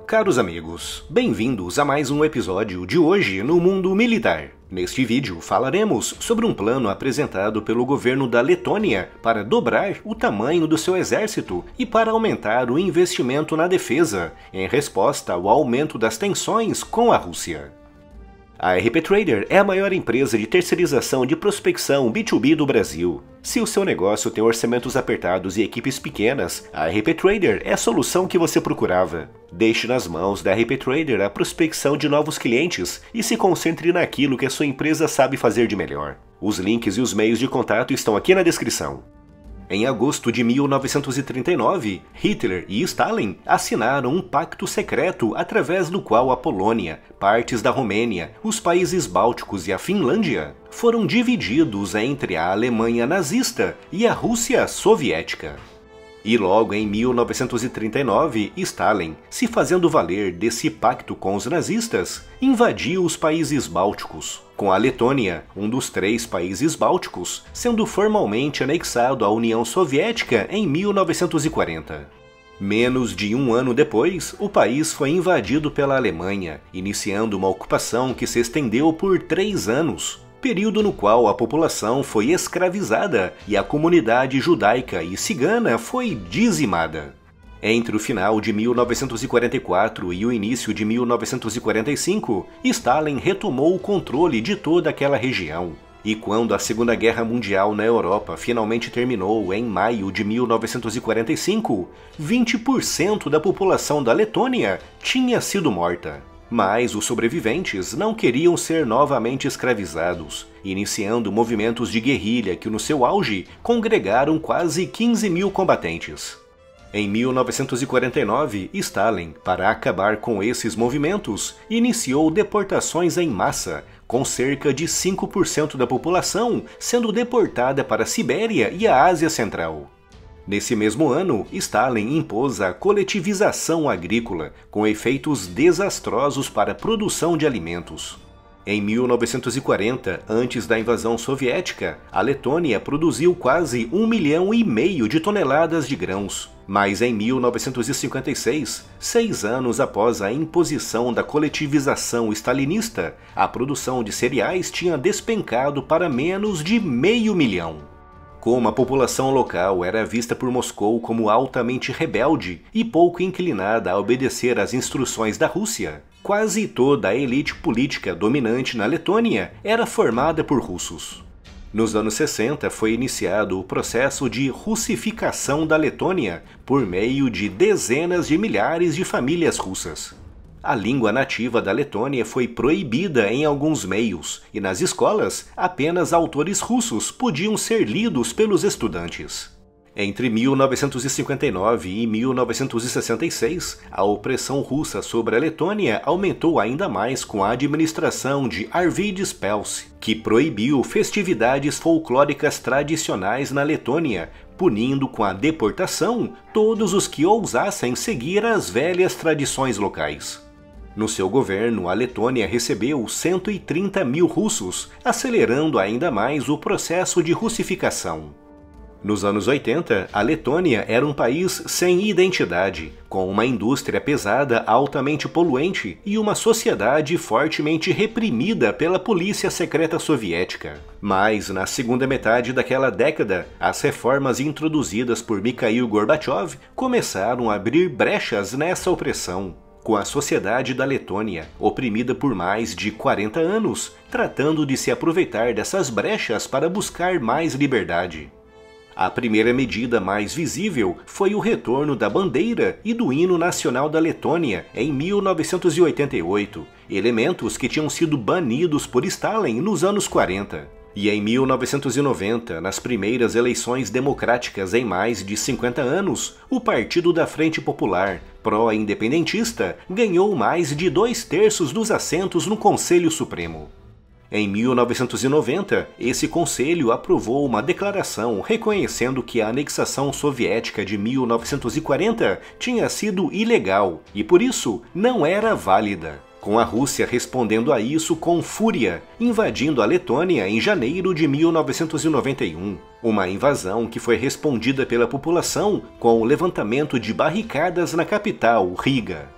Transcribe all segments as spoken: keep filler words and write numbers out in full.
Caros amigos, bem-vindos a mais um episódio de Hoje no Mundo Militar. Neste vídeo falaremos sobre um plano apresentado pelo governo da Letônia para dobrar o tamanho do seu exército e para aumentar o investimento na defesa, em resposta ao aumento das tensões com a Rússia. A R P Trader é a maior empresa de terceirização de prospecção B dois B do Brasil. Se o seu negócio tem orçamentos apertados e equipes pequenas, a R P Trader é a solução que você procurava. Deixe nas mãos da R P Trader a prospecção de novos clientes e se concentre naquilo que a sua empresa sabe fazer de melhor. Os links e os meios de contato estão aqui na descrição. Em agosto de mil novecentos e trinta e nove, Hitler e Stalin assinaram um pacto secreto através do qual a Polônia, partes da Romênia, os países bálticos e a Finlândia foram divididos entre a Alemanha nazista e a Rússia soviética. E logo em mil novecentos e trinta e nove, Stalin, se fazendo valer desse pacto com os nazistas, invadiu os países bálticos, com a Letônia, um dos três países bálticos, sendo formalmente anexado à União Soviética em mil novecentos e quarenta. Menos de um ano depois, o país foi invadido pela Alemanha, iniciando uma ocupação que se estendeu por três anos. Período no qual a população foi escravizada e a comunidade judaica e cigana foi dizimada. Entre o final de mil novecentos e quarenta e quatro e o início de mil novecentos e quarenta e cinco, Stalin retomou o controle de toda aquela região. E quando a Segunda Guerra Mundial na Europa finalmente terminou em maio de mil novecentos e quarenta e cinco, vinte por cento da população da Letônia tinha sido morta. Mas os sobreviventes não queriam ser novamente escravizados, iniciando movimentos de guerrilha que no seu auge congregaram quase quinze mil combatentes. Em mil novecentos e quarenta e nove, Stalin, para acabar com esses movimentos, iniciou deportações em massa, com cerca de cinco por cento da população sendo deportada para a Sibéria e a Ásia Central. Nesse mesmo ano, Stalin impôs a coletivização agrícola, com efeitos desastrosos para a produção de alimentos. Em mil novecentos e quarenta, antes da invasão soviética, a Letônia produziu quase um milhão e meio de toneladas de grãos. Mas em mil novecentos e cinquenta e seis, seis anos após a imposição da coletivização stalinista, a produção de cereais tinha despencado para menos de meio milhão. Como a população local era vista por Moscou como altamente rebelde e pouco inclinada a obedecer às instruções da Rússia, quase toda a elite política dominante na Letônia era formada por russos. Nos anos sessenta foi iniciado o processo de russificação da Letônia por meio de dezenas de milhares de famílias russas. A língua nativa da Letônia foi proibida em alguns meios, e nas escolas, apenas autores russos podiam ser lidos pelos estudantes. Entre mil novecentos e cinquenta e nove e mil novecentos e sessenta e seis, a opressão russa sobre a Letônia aumentou ainda mais com a administração de Arvidas Pels, que proibiu festividades folclóricas tradicionais na Letônia, punindo com a deportação todos os que ousassem seguir as velhas tradições locais. No seu governo, a Letônia recebeu cento e trinta mil russos, acelerando ainda mais o processo de russificação. Nos anos oitenta, a Letônia era um país sem identidade, com uma indústria pesada altamente poluente e uma sociedade fortemente reprimida pela polícia secreta soviética. Mas, na segunda metade daquela década, as reformas introduzidas por Mikhail Gorbachev começaram a abrir brechas nessa opressão, com a sociedade da Letônia, oprimida por mais de quarenta anos, tratando de se aproveitar dessas brechas para buscar mais liberdade. A primeira medida mais visível foi o retorno da bandeira e do hino nacional da Letônia em mil novecentos e oitenta e oito, elementos que tinham sido banidos por Stalin nos anos quarenta. E em mil novecentos e noventa, nas primeiras eleições democráticas em mais de cinquenta anos, o Partido da Frente Popular, pró-independentista, ganhou mais de dois terços dos assentos no Conselho Supremo. Em mil novecentos e noventa, esse conselho aprovou uma declaração reconhecendo que a anexação soviética de mil novecentos e quarenta tinha sido ilegal e, por isso, não era válida, com a Rússia respondendo a isso com fúria, invadindo a Letônia em janeiro de mil novecentos e noventa e um. Uma invasão que foi respondida pela população com o levantamento de barricadas na capital, Riga.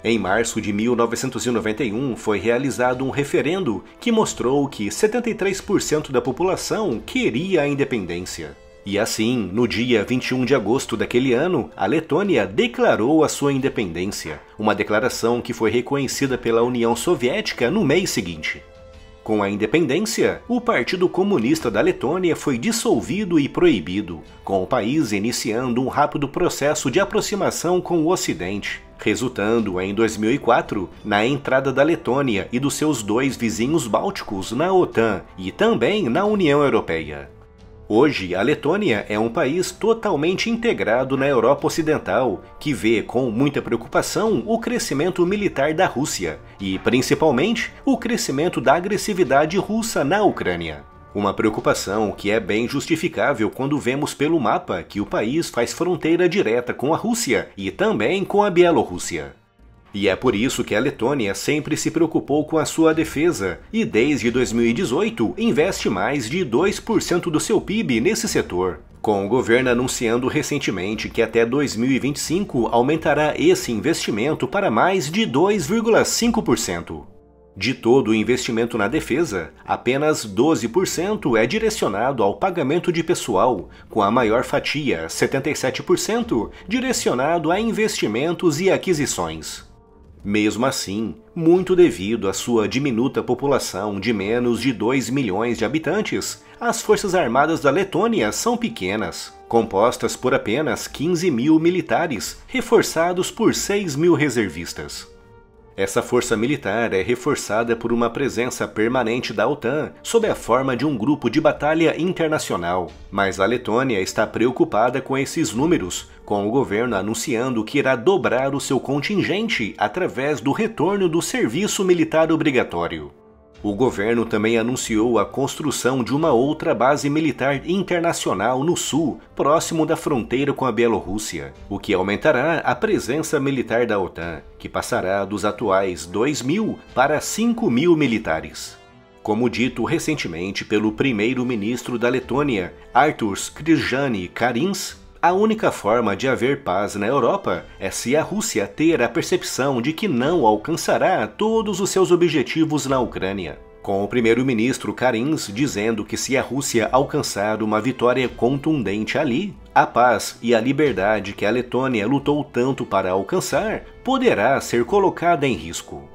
Em março de mil novecentos e noventa e um, foi realizado um referendo que mostrou que setenta e três por cento da população queria a independência. E assim, no dia vinte e um de agosto daquele ano, a Letônia declarou a sua independência, uma declaração que foi reconhecida pela União Soviética no mês seguinte. Com a independência, o Partido Comunista da Letônia foi dissolvido e proibido, com o país iniciando um rápido processo de aproximação com o Ocidente, resultando em dois mil e quatro na entrada da Letônia e dos seus dois vizinhos bálticos na OTAN e também na União Europeia. Hoje, a Letônia é um país totalmente integrado na Europa Ocidental, que vê com muita preocupação o crescimento militar da Rússia e, principalmente, o crescimento da agressividade russa na Ucrânia. Uma preocupação que é bem justificável quando vemos pelo mapa que o país faz fronteira direta com a Rússia e também com a Bielorrússia. E é por isso que a Letônia sempre se preocupou com a sua defesa e desde dois mil e dezoito investe mais de dois por cento do seu P I B nesse setor, com o governo anunciando recentemente que até dois mil e vinte e cinco aumentará esse investimento para mais de dois vírgula cinco por cento. De todo o investimento na defesa, apenas doze por cento é direcionado ao pagamento de pessoal, com a maior fatia, setenta e sete por cento, direcionado a investimentos e aquisições. Mesmo assim, muito devido à sua diminuta população de menos de dois milhões de habitantes, as Forças Armadas da Letônia são pequenas, compostas por apenas quinze mil militares, reforçados por seis mil reservistas. Essa força militar é reforçada por uma presença permanente da OTAN sob a forma de um grupo de batalha internacional, mas a Letônia está preocupada com esses números, com o governo anunciando que irá dobrar o seu contingente através do retorno do serviço militar obrigatório. O governo também anunciou a construção de uma outra base militar internacional no sul, próximo da fronteira com a Bielorrússia, o que aumentará a presença militar da OTAN, que passará dos atuais dois mil para cinco mil militares. Como dito recentemente pelo primeiro-ministro da Letônia, Artūrs Krišjānis Kariņš, a única forma de haver paz na Europa é se a Rússia ter a percepção de que não alcançará todos os seus objetivos na Ucrânia. Com o primeiro-ministro Kariņš dizendo que se a Rússia alcançar uma vitória contundente ali, a paz e a liberdade que a Letônia lutou tanto para alcançar poderá ser colocada em risco.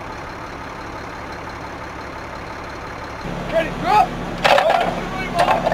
Ready, drop!